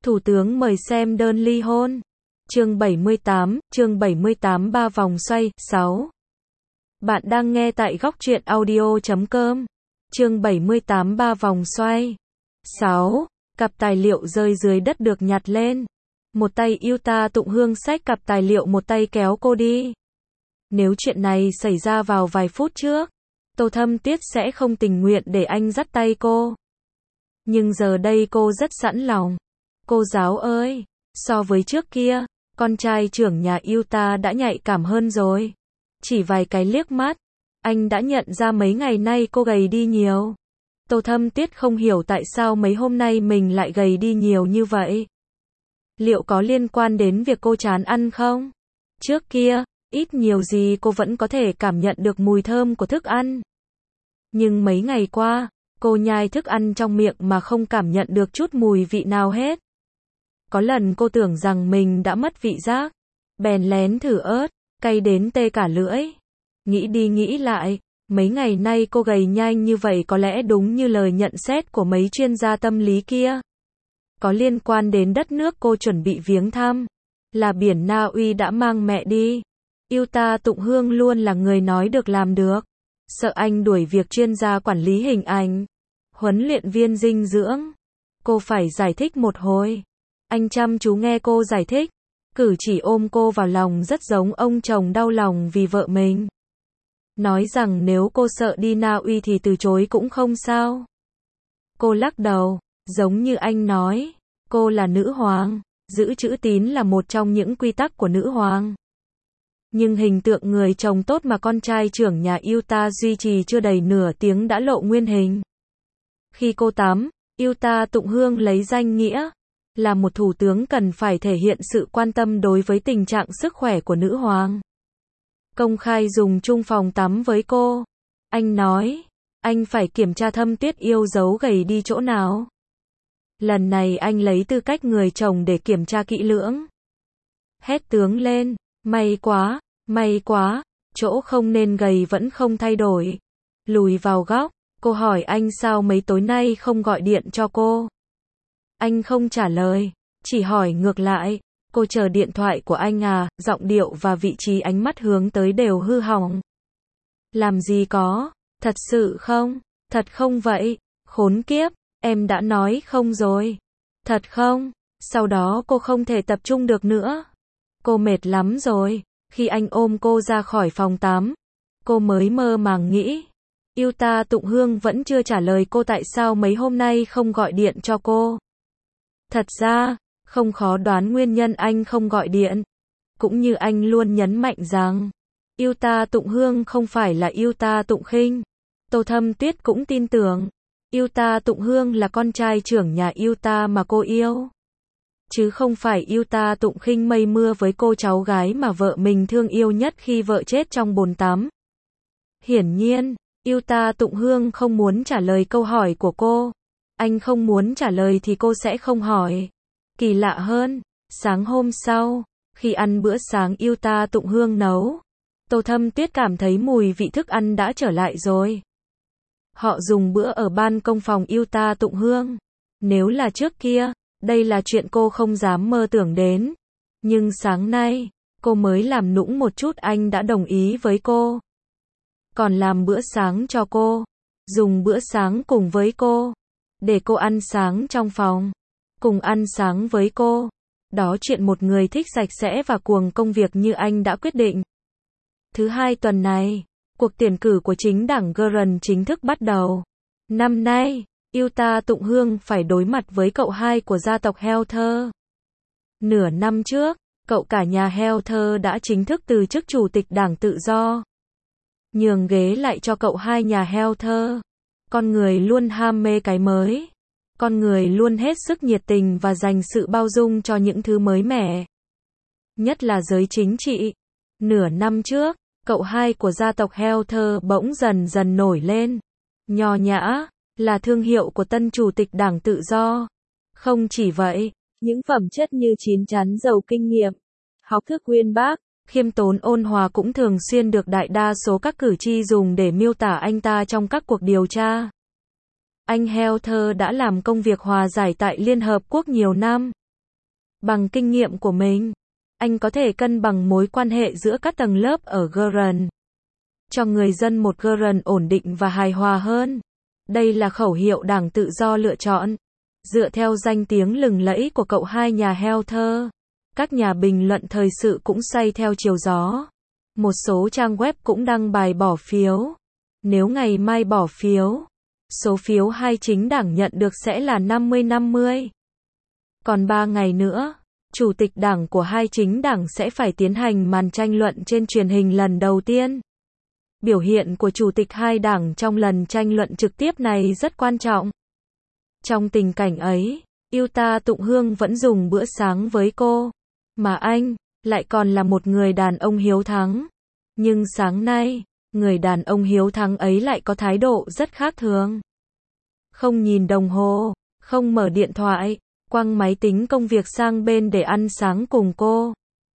Thủ tướng mời xem đơn ly hôn. Chương 78, 3 vòng xoay, 6. Bạn đang nghe tại góc truyện audio.com. Chương 78, 3 vòng xoay. 6. Cặp tài liệu rơi dưới đất được nhặt lên. Một tay Yuta Tụng Hương xách cặp tài liệu, một tay kéo cô đi. Nếu chuyện này xảy ra vào vài phút trước, Tô Thâm Tiết sẽ không tình nguyện để anh dắt tay cô. Nhưng giờ đây cô rất sẵn lòng. Cô giáo ơi, so với trước kia, con trai trưởng nhà Yuta đã nhạy cảm hơn rồi. Chỉ vài cái liếc mắt, anh đã nhận ra mấy ngày nay cô gầy đi nhiều. Tô Thâm Tiết không hiểu tại sao mấy hôm nay mình lại gầy đi nhiều như vậy. Liệu có liên quan đến việc cô chán ăn không? Trước kia, ít nhiều gì cô vẫn có thể cảm nhận được mùi thơm của thức ăn. Nhưng mấy ngày qua, cô nhai thức ăn trong miệng mà không cảm nhận được chút mùi vị nào hết. Có lần cô tưởng rằng mình đã mất vị giác, bèn lén thử ớt, cay đến tê cả lưỡi. Nghĩ đi nghĩ lại, mấy ngày nay cô gầy nhanh như vậy có lẽ đúng như lời nhận xét của mấy chuyên gia tâm lý kia. Có liên quan đến đất nước cô chuẩn bị viếng thăm, là biển Na Uy đã mang mẹ đi. Yuta Tụng Hương luôn là người nói được làm được. Sợ anh đuổi việc chuyên gia quản lý hình ảnh, huấn luyện viên dinh dưỡng, cô phải giải thích một hồi. Anh chăm chú nghe cô giải thích, cử chỉ ôm cô vào lòng rất giống ông chồng đau lòng vì vợ mình. Nói rằng nếu cô sợ đi Na Uy thì từ chối cũng không sao. Cô lắc đầu, giống như anh nói, cô là nữ hoàng, giữ chữ tín là một trong những quy tắc của nữ hoàng. Nhưng hình tượng người chồng tốt mà con trai trưởng nhà Yuta duy trì chưa đầy nửa tiếng đã lộ nguyên hình. Khi cô tắm, Yuta Tụng Hương lấy danh nghĩa là một thủ tướng cần phải thể hiện sự quan tâm đối với tình trạng sức khỏe của nữ hoàng. Công khai dùng chung phòng tắm với cô. Anh nói, anh phải kiểm tra Thâm Tiết yêu dấu gầy đi chỗ nào. Lần này anh lấy tư cách người chồng để kiểm tra kỹ lưỡng. Hét tướng lên, may quá, chỗ không nên gầy vẫn không thay đổi. Lùi vào góc, cô hỏi anh sao mấy tối nay không gọi điện cho cô. Anh không trả lời, chỉ hỏi ngược lại, cô chờ điện thoại của anh à? Giọng điệu và vị trí ánh mắt hướng tới đều hư hỏng. Làm gì có, thật sự không, thật không vậy, khốn kiếp, em đã nói không rồi. Thật không, sau đó cô không thể tập trung được nữa. Cô mệt lắm rồi. Khi anh ôm cô ra khỏi phòng tắm, cô mới mơ màng nghĩ. Yuta Tụng Hương vẫn chưa trả lời cô tại sao mấy hôm nay không gọi điện cho cô. Thật ra, không khó đoán nguyên nhân anh không gọi điện. Cũng như anh luôn nhấn mạnh rằng, Yuta Tụng Hương không phải là Yuta Tụng Khinh. Tô Thâm Tiết cũng tin tưởng, Yuta Tụng Hương là con trai trưởng nhà Yuta mà cô yêu. Chứ không phải Yuta Tụng Khinh mây mưa với cô cháu gái mà vợ mình thương yêu nhất khi vợ chết trong bồn tắm. Hiển nhiên, Yuta Tụng Hương không muốn trả lời câu hỏi của cô. Anh không muốn trả lời thì cô sẽ không hỏi. Kỳ lạ hơn, sáng hôm sau, khi ăn bữa sáng Yuta Tụng Hương nấu, Tô Thâm Tiết cảm thấy mùi vị thức ăn đã trở lại rồi. Họ dùng bữa ở ban công phòng Yuta Tụng Hương. Nếu là trước kia, đây là chuyện cô không dám mơ tưởng đến. Nhưng sáng nay, cô mới làm nũng một chút anh đã đồng ý với cô. Còn làm bữa sáng cho cô. Dùng bữa sáng cùng với cô. Để cô ăn sáng trong phòng. Cùng ăn sáng với cô. Đó chuyện một người thích sạch sẽ và cuồng công việc như anh đã quyết định. Thứ hai tuần này, cuộc tuyển cử của chính đảng Gurren chính thức bắt đầu. Năm nay, Yuta Tụng Hương phải đối mặt với cậu hai của gia tộc Helther. Nửa năm trước, cậu cả nhà Helther đã chính thức từ chức chủ tịch đảng Tự do. Nhường ghế lại cho cậu hai nhà Helther. Con người luôn ham mê cái mới. Con người luôn hết sức nhiệt tình và dành sự bao dung cho những thứ mới mẻ. Nhất là giới chính trị. Nửa năm trước, cậu hai của gia tộc Helther bỗng dần dần nổi lên. Nho nhã là thương hiệu của tân chủ tịch đảng Tự do. Không chỉ vậy, những phẩm chất như chín chắn giàu kinh nghiệm, học thức uyên bác, khiêm tốn ôn hòa cũng thường xuyên được đại đa số các cử tri dùng để miêu tả anh ta trong các cuộc điều tra. Anh Helther đã làm công việc hòa giải tại Liên Hợp Quốc nhiều năm. Bằng kinh nghiệm của mình, anh có thể cân bằng mối quan hệ giữa các tầng lớp ở Gurren, cho người dân một Gurren ổn định và hài hòa hơn. Đây là khẩu hiệu Đảng Tự do lựa chọn. Dựa theo danh tiếng lừng lẫy của cậu hai nhà Helter, các nhà bình luận thời sự cũng xoay theo chiều gió. Một số trang web cũng đăng bài bỏ phiếu. Nếu ngày mai bỏ phiếu, số phiếu hai chính đảng nhận được sẽ là 50-50. Còn 3 ngày nữa, chủ tịch đảng của hai chính đảng sẽ phải tiến hành màn tranh luận trên truyền hình lần đầu tiên. Biểu hiện của chủ tịch hai đảng trong lần tranh luận trực tiếp này rất quan trọng. Trong tình cảnh ấy, Yuta Tụng Hương vẫn dùng bữa sáng với cô, mà anh lại còn là một người đàn ông hiếu thắng. Nhưng sáng nay, người đàn ông hiếu thắng ấy lại có thái độ rất khác thường. Không nhìn đồng hồ, không mở điện thoại, quăng máy tính công việc sang bên để ăn sáng cùng cô.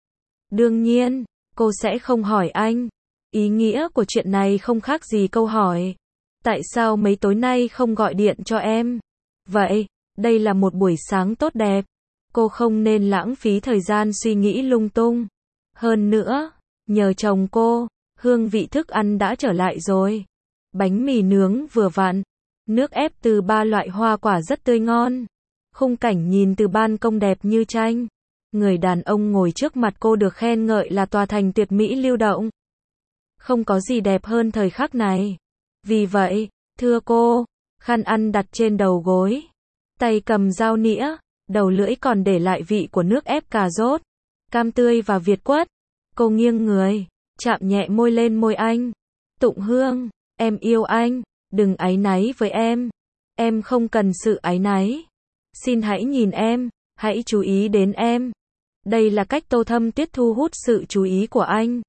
Đương nhiên, cô sẽ không hỏi anh. Ý nghĩa của chuyện này không khác gì câu hỏi: tại sao mấy tối nay không gọi điện cho em? Vậy, đây là một buổi sáng tốt đẹp. Cô không nên lãng phí thời gian suy nghĩ lung tung. Hơn nữa, nhờ chồng cô, hương vị thức ăn đã trở lại rồi. Bánh mì nướng vừa vặn, nước ép từ 3 loại hoa quả rất tươi ngon. Khung cảnh nhìn từ ban công đẹp như tranh. Người đàn ông ngồi trước mặt cô được khen ngợi là tòa thành tuyệt mỹ lưu động. Không có gì đẹp hơn thời khắc này. Vì vậy, thưa cô, khăn ăn đặt trên đầu gối, tay cầm dao nĩa, đầu lưỡi còn để lại vị của nước ép cà rốt, cam tươi và việt quất. Cô nghiêng người, chạm nhẹ môi lên môi anh. Tụng Hương, em yêu anh, đừng áy náy với em. Em không cần sự áy náy. Xin hãy nhìn em, hãy chú ý đến em. Đây là cách Tô Thâm Tuyết thu hút sự chú ý của anh.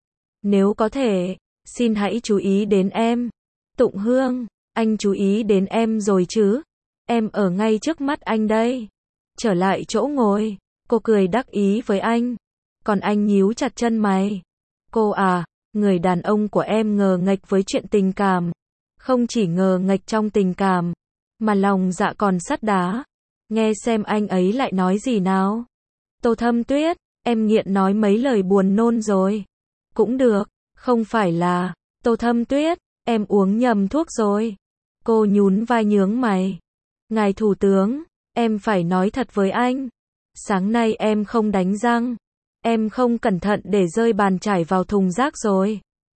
Nếu có thể, xin hãy chú ý đến em. Tụng Hương, anh chú ý đến em rồi chứ? Em ở ngay trước mắt anh đây. Trở lại chỗ ngồi, cô cười đắc ý với anh. Còn anh nhíu chặt chân mày. Cô à, người đàn ông của em ngờ nghệch với chuyện tình cảm. Không chỉ ngờ nghệch trong tình cảm, mà lòng dạ còn sắt đá. Nghe xem anh ấy lại nói gì nào. Tô Thâm Tuyết, em nghiện nói mấy lời buồn nôn rồi. Cũng được, không phải là. Tô Thâm Tuyết, em uống nhầm thuốc rồi. Cô nhún vai nhướng mày. Ngài Thủ tướng, em phải nói thật với anh. Sáng nay em không đánh răng. Em không cẩn thận để rơi bàn chải vào thùng rác rồi.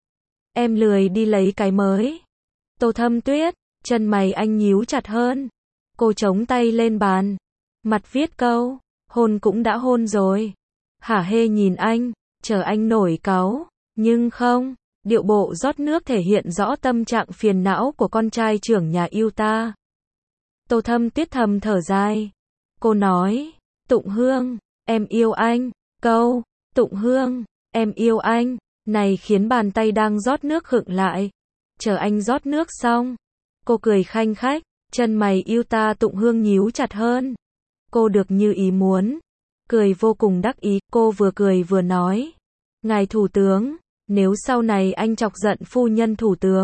Em lười đi lấy cái mới. Tô Thâm Tuyết, chân mày anh nhíu chặt hơn. Cô chống tay lên bàn, mặt viết câu, hôn cũng đã hôn rồi. Hả hê nhìn anh, chờ anh nổi cáu, nhưng không, điệu bộ rót nước thể hiện rõ tâm trạng phiền não của con trai trưởng nhà Yuta. Tô Thâm Tuyết thầm thở dài. Cô nói, Tụng Hương, em yêu anh. Câu, Tụng Hương, em yêu anh, này khiến bàn tay đang rót nước khựng lại. Chờ anh rót nước xong, cô cười khanh khách, chân mày Yuta Tụng Hương nhíu chặt hơn. Cô được như ý muốn, cười vô cùng đắc ý, cô vừa cười vừa nói. Ngài Thủ tướng, nếu sau này anh chọc giận phu nhân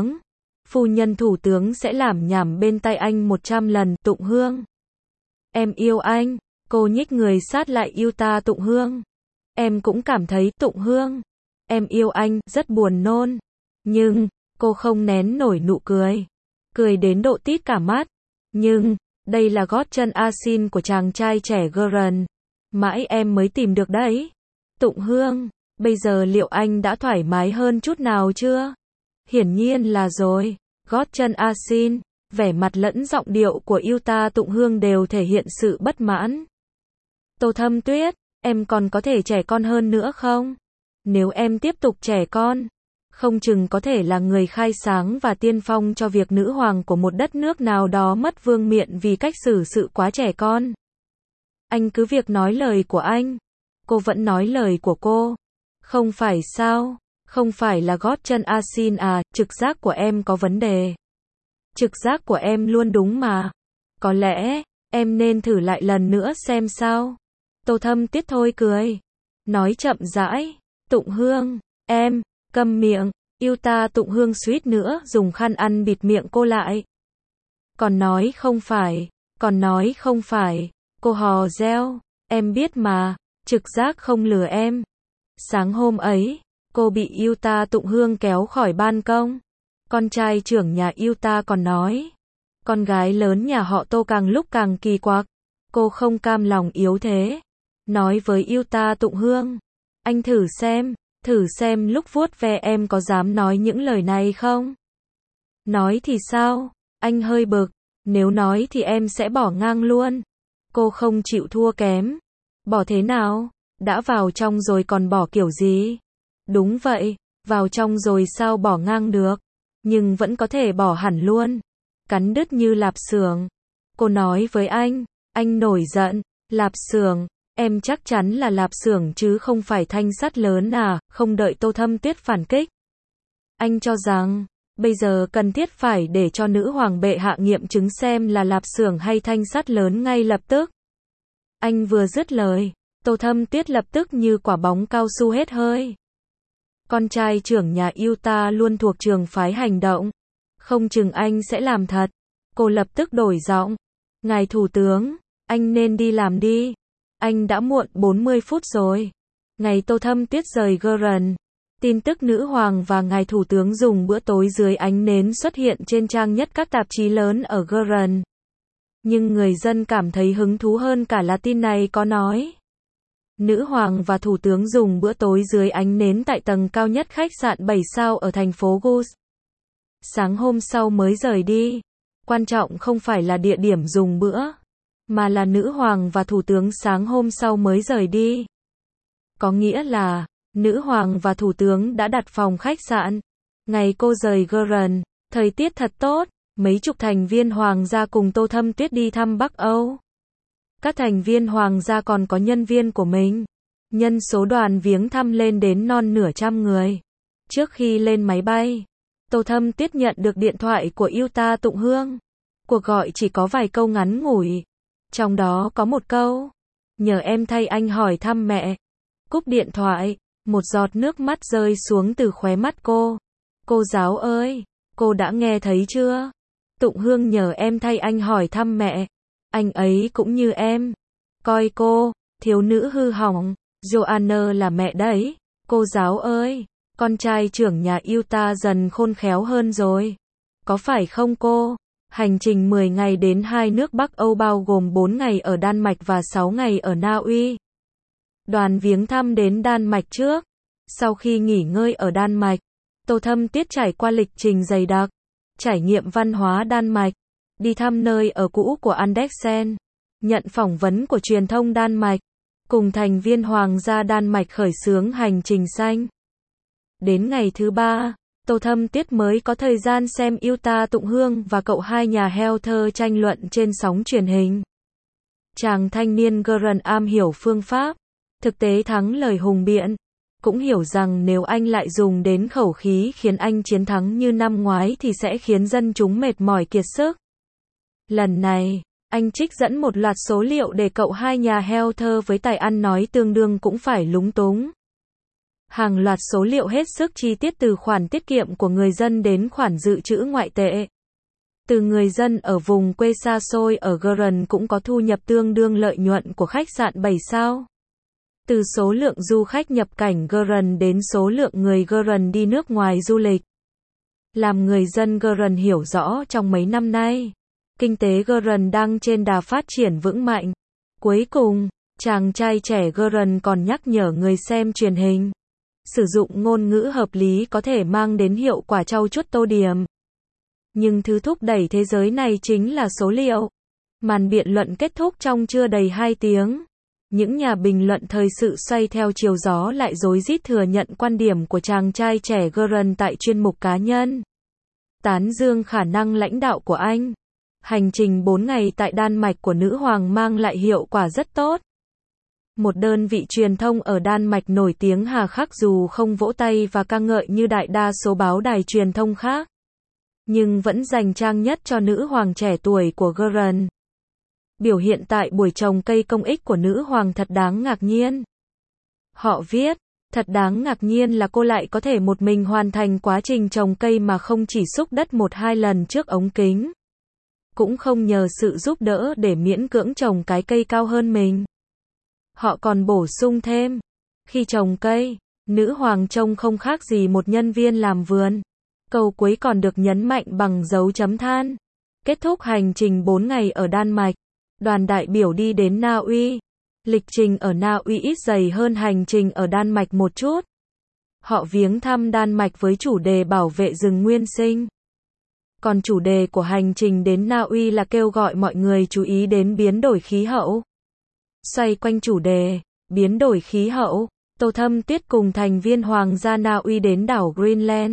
Thủ tướng sẽ làm nhảm bên tay anh 100 lần. Tụng Hương, em yêu anh. Cô nhích người sát lại Yuta Tụng Hương. Em cũng cảm thấy, Tụng Hương, em yêu anh, rất buồn nôn. Nhưng, cô không nén nổi nụ cười. Cười đến độ tít cả mắt. Nhưng, đây là gót chân asin của chàng trai trẻ Gurren. Mãi em mới tìm được đấy. Tụng Hương, bây giờ liệu anh đã thoải mái hơn chút nào chưa? Hiển nhiên là rồi. Gót chân asin, vẻ mặt lẫn giọng điệu của Yuta Tụng Hương đều thể hiện sự bất mãn. Tô Thâm Tuyết, em còn có thể trẻ con hơn nữa không? Nếu em tiếp tục trẻ con, không chừng có thể là người khai sáng và tiên phong cho việc nữ hoàng của một đất nước nào đó mất vương miện vì cách xử sự quá trẻ con. Anh cứ việc nói lời của anh. Cô vẫn nói lời của cô. Không phải sao? Không phải là gót chân asin à, trực giác của em có vấn đề. Trực giác của em luôn đúng mà. Có lẽ, em nên thử lại lần nữa xem sao. Tô Thâm Tuyết thôi cười. Nói chậm rãi. Tụng Hương, em, câm miệng. Yuta Tụng Hương suýt nữa dùng khăn ăn bịt miệng cô lại. Còn nói không phải. Cô hò reo. Em biết mà, trực giác không lừa em. Sáng hôm ấy, cô bị Yuta Tụng Hương kéo khỏi ban công. Con trai trưởng nhà Yuta còn nói, con gái lớn nhà họ Tô càng lúc càng kỳ quặc. Cô không cam lòng yếu thế. Nói với Yuta Tụng Hương, anh thử xem lúc vuốt ve em có dám nói những lời này không? Nói thì sao? Anh hơi bực, nếu nói thì em sẽ bỏ ngang luôn. Cô không chịu thua kém. Bỏ thế nào? Đã vào trong rồi còn bỏ kiểu gì? Đúng vậy, vào trong rồi sao bỏ ngang được? Nhưng vẫn có thể bỏ hẳn luôn. Cắn đứt như lạp xưởng. Cô nói với anh nổi giận, lạp xưởng, em chắc chắn là lạp xưởng chứ không phải thanh sắt lớn à, không đợi Tô Thâm Tuyết phản kích. Anh cho rằng, bây giờ cần thiết phải để cho nữ hoàng bệ hạ nghiệm chứng xem là lạp xưởng hay thanh sắt lớn ngay lập tức. Anh vừa dứt lời, Tô Thâm Tuyết lập tức như quả bóng cao su hết hơi. Con trai trưởng nhà Yuta luôn thuộc trường phái hành động. Không chừng anh sẽ làm thật. Cô lập tức đổi giọng. Ngài thủ tướng, anh nên đi làm đi. Anh đã muộn 40 phút rồi. Ngày Tô Thâm Tuyết rời Gurren, tin tức nữ hoàng và ngài thủ tướng dùng bữa tối dưới ánh nến xuất hiện trên trang nhất các tạp chí lớn ở Gurren. Nhưng người dân cảm thấy hứng thú hơn cả là tin này có nói. Nữ hoàng và thủ tướng dùng bữa tối dưới ánh nến tại tầng cao nhất khách sạn 7 sao ở thành phố Gus. Sáng hôm sau mới rời đi. Quan trọng không phải là địa điểm dùng bữa, mà là nữ hoàng và thủ tướng sáng hôm sau mới rời đi. Có nghĩa là, nữ hoàng và thủ tướng đã đặt phòng khách sạn. Ngày cô rời Gurren, thời tiết thật tốt, mấy chục thành viên hoàng gia cùng Tô Thâm Tuyết đi thăm Bắc Âu. Các thành viên hoàng gia còn có nhân viên của mình. Nhân số đoàn viếng thăm lên đến non nửa trăm người. Trước khi lên máy bay, Tô Thâm Tuyết nhận được điện thoại của Yuta Tụng Hương. Cuộc gọi chỉ có vài câu ngắn ngủi. Trong đó có một câu, nhờ em thay anh hỏi thăm mẹ. Cúp điện thoại, một giọt nước mắt rơi xuống từ khóe mắt cô. Cô giáo ơi, cô đã nghe thấy chưa? Tụng Hương nhờ em thay anh hỏi thăm mẹ. Anh ấy cũng như em. Coi cô, thiếu nữ hư hỏng. Joanna là mẹ đấy. Cô giáo ơi, con trai trưởng nhà Yuta dần khôn khéo hơn rồi. Có phải không cô? Hành trình 10 ngày đến hai nước Bắc Âu bao gồm 4 ngày ở Đan Mạch và 6 ngày ở Na Uy. Đoàn viếng thăm đến Đan Mạch trước. Sau khi nghỉ ngơi ở Đan Mạch, Tô Thâm Tuyết trải qua lịch trình dày đặc. Trải nghiệm văn hóa Đan Mạch. Đi thăm nơi ở cũ của Andersen. Nhận phỏng vấn của truyền thông Đan Mạch. Cùng thành viên hoàng gia Đan Mạch khởi xướng hành trình xanh. Đến ngày thứ 3, Tô Thâm Tuyết mới có thời gian xem Yuta Tụng Hương và cậu hai nhà Helter tranh luận trên sóng truyền hình. Chàng thanh niên Gurren am hiểu phương pháp, thực tế thắng lời hùng biện. Cũng hiểu rằng nếu anh lại dùng đến khẩu khí khiến anh chiến thắng như năm ngoái thì sẽ khiến dân chúng mệt mỏi kiệt sức. Lần này, anh trích dẫn một loạt số liệu để cậu hai nhà Helter với tài ăn nói tương đương cũng phải lúng túng. Hàng loạt số liệu hết sức chi tiết từ khoản tiết kiệm của người dân đến khoản dự trữ ngoại tệ. Từ người dân ở vùng quê xa xôi ở Gurren cũng có thu nhập tương đương lợi nhuận của khách sạn 7 sao. Từ số lượng du khách nhập cảnh Gurren đến số lượng người Gurren đi nước ngoài du lịch. Làm người dân Gurren hiểu rõ trong mấy năm nay, kinh tế Gurren đang trên đà phát triển vững mạnh. Cuối cùng, chàng trai trẻ Gurren còn nhắc nhở người xem truyền hình. Sử dụng ngôn ngữ hợp lý có thể mang đến hiệu quả trau chuốt tô điểm. Nhưng thứ thúc đẩy thế giới này chính là số liệu. Màn biện luận kết thúc trong chưa đầy 2 tiếng. Những nhà bình luận thời sự xoay theo chiều gió lại rối rít thừa nhận quan điểm của chàng trai trẻ Gurren tại chuyên mục cá nhân. Tán dương khả năng lãnh đạo của anh. Hành trình 4 ngày tại Đan Mạch của nữ hoàng mang lại hiệu quả rất tốt. Một đơn vị truyền thông ở Đan Mạch nổi tiếng hà khắc dù không vỗ tay và ca ngợi như đại đa số báo đài truyền thông khác, nhưng vẫn dành trang nhất cho nữ hoàng trẻ tuổi của Gurren. Biểu hiện tại buổi trồng cây công ích của nữ hoàng thật đáng ngạc nhiên. Họ viết, thật đáng ngạc nhiên là cô lại có thể một mình hoàn thành quá trình trồng cây mà không chỉ xúc đất 1-2 lần trước ống kính. Cũng không nhờ sự giúp đỡ để miễn cưỡng trồng cái cây cao hơn mình. Họ còn bổ sung thêm, khi trồng cây, nữ hoàng trông không khác gì một nhân viên làm vườn. Câu cuối còn được nhấn mạnh bằng dấu chấm than. Kết thúc hành trình 4 ngày ở Đan Mạch, đoàn đại biểu đi đến Na Uy. Lịch trình ở Na Uy ít dày hơn hành trình ở Đan Mạch một chút. Họ viếng thăm Đan Mạch với chủ đề bảo vệ rừng nguyên sinh. Còn chủ đề của hành trình đến Na Uy là kêu gọi mọi người chú ý đến biến đổi khí hậu. Xoay quanh chủ đề biến đổi khí hậu, Tô Thâm Tuyết cùng thành viên Hoàng gia Na Uy đến đảo Greenland.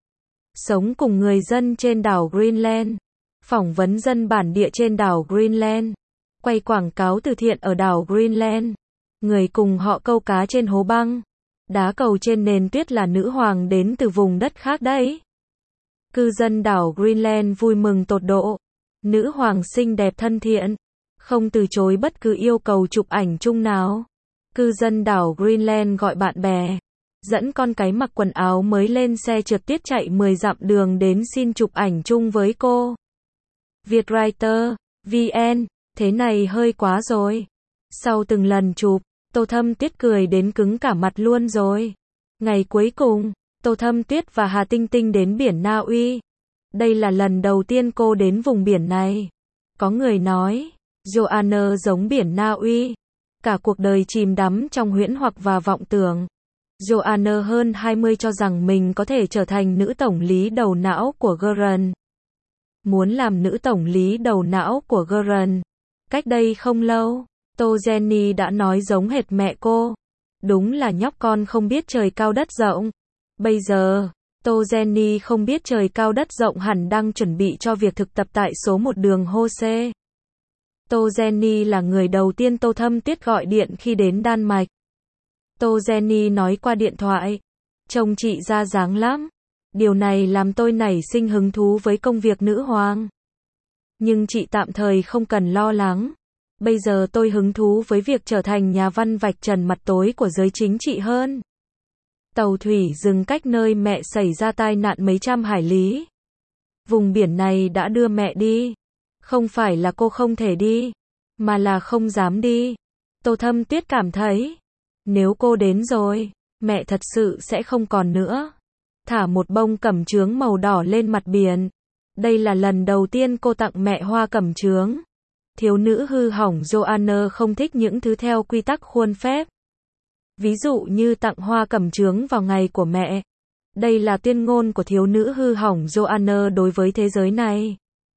Sống cùng người dân trên đảo Greenland. Phỏng vấn dân bản địa trên đảo Greenland. Quay quảng cáo từ thiện ở đảo Greenland. Người cùng họ câu cá trên hố băng. Đá cầu trên nền tuyết là nữ hoàng đến từ vùng đất khác đấy. Cư dân đảo Greenland vui mừng tột độ. Nữ hoàng xinh đẹp thân thiện. Không từ chối bất cứ yêu cầu chụp ảnh chung nào. Cư dân đảo Greenland gọi bạn bè. Dẫn con cái mặc quần áo mới lên xe trượt tuyết chạy 10 dặm đường đến xin chụp ảnh chung với cô. Vietwriter, VN, thế này hơi quá rồi. Sau từng lần chụp, Tô Thâm Tuyết cười đến cứng cả mặt luôn rồi. Ngày cuối cùng, Tô Thâm Tuyết và Hà Tinh Tinh đến biển Na Uy. Đây là lần đầu tiên cô đến vùng biển này. Có người nói, Joanna giống biển Na Uy. Cả cuộc đời chìm đắm trong huyễn hoặc và vọng tưởng. Joanna hơn 20 cho rằng mình có thể trở thành nữ tổng lý đầu não của Guren. Muốn làm nữ tổng lý đầu não của Guren. Cách đây không lâu, Tô Jenny đã nói giống hệt mẹ cô. Đúng là nhóc con không biết trời cao đất rộng. Bây giờ, Tô Jenny không biết trời cao đất rộng hẳn đang chuẩn bị cho việc thực tập tại số 1 đường Hose. Tô Jenny là người đầu tiên Tô Thâm Tuyết gọi điện khi đến Đan Mạch. Tô Jenny nói qua điện thoại. Trông chị ra dáng lắm. Điều này làm tôi nảy sinh hứng thú với công việc nữ hoàng. Nhưng chị tạm thời không cần lo lắng. Bây giờ tôi hứng thú với việc trở thành nhà văn vạch trần mặt tối của giới chính trị hơn. Tàu thủy dừng cách nơi mẹ xảy ra tai nạn mấy trăm hải lý. Vùng biển này đã đưa mẹ đi. Không phải là cô không thể đi, mà là không dám đi. Tô Thâm Tuyết cảm thấy, nếu cô đến rồi, mẹ thật sự sẽ không còn nữa. Thả một bông cẩm chướng màu đỏ lên mặt biển. Đây là lần đầu tiên cô tặng mẹ hoa cẩm chướng. Thiếu nữ hư hỏng Joanna không thích những thứ theo quy tắc khuôn phép. Ví dụ như tặng hoa cẩm chướng vào ngày của mẹ. Đây là tuyên ngôn của thiếu nữ hư hỏng Joanna đối với thế giới này.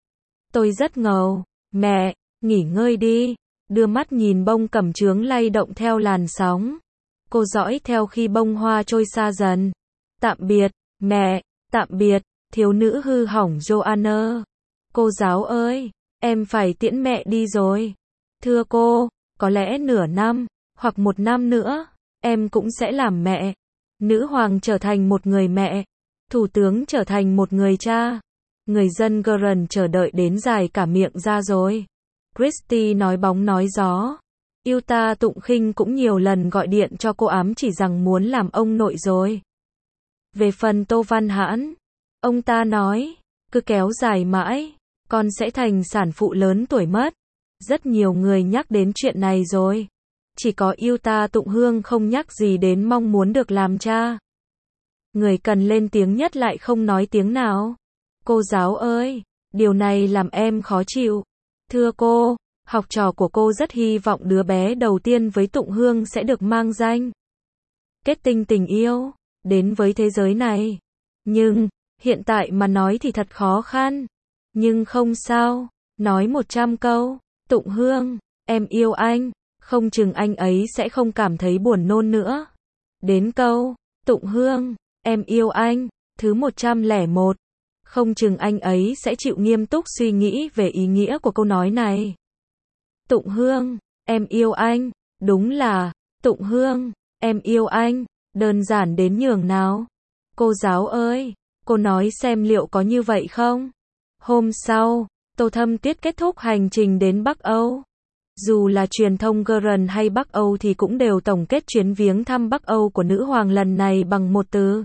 Tôi rất ngầu. Mẹ, nghỉ ngơi đi. Đưa mắt nhìn bông cẩm chướng lay động theo làn sóng. Cô dõi theo khi bông hoa trôi xa dần. Tạm biệt, mẹ, tạm biệt, thiếu nữ hư hỏng Joanna. Cô giáo ơi, em phải tiễn mẹ đi rồi. Thưa cô, có lẽ nửa năm, hoặc 1 năm nữa, em cũng sẽ làm mẹ. Nữ hoàng trở thành một người mẹ. Thủ tướng trở thành một người cha. Người dân Guren chờ đợi đến dài cả miệng ra rồi. Christy nói bóng nói gió. Utah Tụng Khinh cũng nhiều lần gọi điện cho cô ám chỉ rằng muốn làm ông nội rồi. Về phần Tô Văn Hãn, ông ta nói, cứ kéo dài mãi, con sẽ thành sản phụ lớn tuổi mất. Rất nhiều người nhắc đến chuyện này rồi. Chỉ có Utah Tụng Hương không nhắc gì đến mong muốn được làm cha. Người cần lên tiếng nhất lại không nói tiếng nào. Cô giáo ơi, điều này làm em khó chịu. Thưa cô, học trò của cô rất hy vọng đứa bé đầu tiên với Tụng Hương sẽ được mang danh Kết Tinh tình yêu, đến với thế giới này. Nhưng, hiện tại mà nói thì thật khó khăn. Nhưng không sao, nói 100 câu, Tụng Hương, em yêu anh, không chừng anh ấy sẽ không cảm thấy buồn nôn nữa. Đến câu, Tụng Hương, em yêu anh, thứ 101. Không chừng anh ấy sẽ chịu nghiêm túc suy nghĩ về ý nghĩa của câu nói này. Tụng Hương, em yêu anh, đúng là, Tụng Hương, em yêu anh, đơn giản đến nhường nào. Cô giáo ơi, cô nói xem liệu có như vậy không? Hôm sau, Tô Thâm Tuyết kết thúc hành trình đến Bắc Âu. Dù là truyền thông Guren hay Bắc Âu thì cũng đều tổng kết chuyến viếng thăm Bắc Âu của nữ hoàng lần này bằng một từ: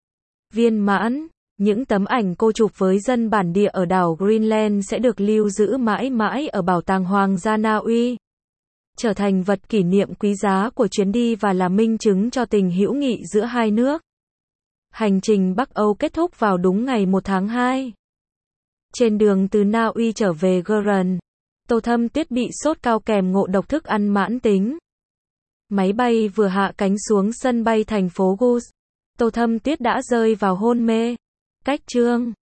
viên mãn. Những tấm ảnh cô chụp với dân bản địa ở đảo Greenland sẽ được lưu giữ mãi mãi ở Bảo tàng Hoàng gia Na Uy. trở thành vật kỷ niệm quý giá của chuyến đi và là minh chứng cho tình hữu nghị giữa hai nước. Hành trình Bắc Âu kết thúc vào đúng ngày 1 tháng 2. Trên đường từ Na Uy trở về Gurun, Tô Thâm Tuyết bị sốt cao kèm ngộ độc thức ăn mãn tính. Máy bay vừa hạ cánh xuống sân bay thành phố Gus, Tô Thâm Tuyết đã rơi vào hôn mê. Cách chương